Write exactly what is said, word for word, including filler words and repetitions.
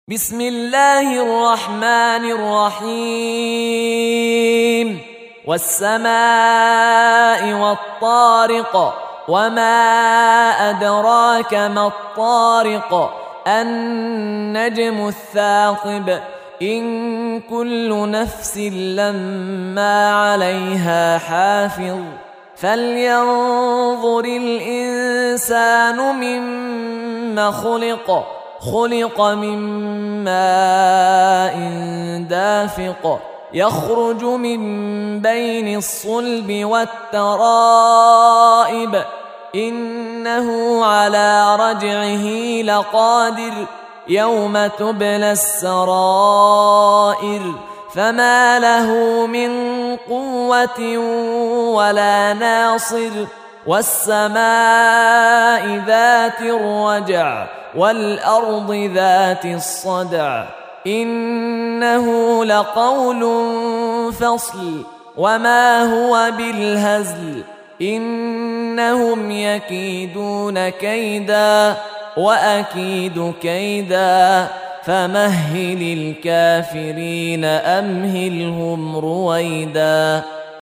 بسم الله الرحمن الرحيم والسماء والطارق وما أدراك ما الطارق النجم الثاقب إن كل نفس لما عليها حافظ فلينظر الإنسان مما خلق خلق من ماء دافق يخرج من بين الصلب والترائب إنه على رجعه لقادر يوم تبلى السرائر فما له من قوة ولا ناصر والسماء ذات الرجع والأرض ذات الصدع إنه لقول فصل وما هو بالهزل إنهم يكيدون كيدا وأكيد كيدا فمهل الكافرين أمهلهم رويدا.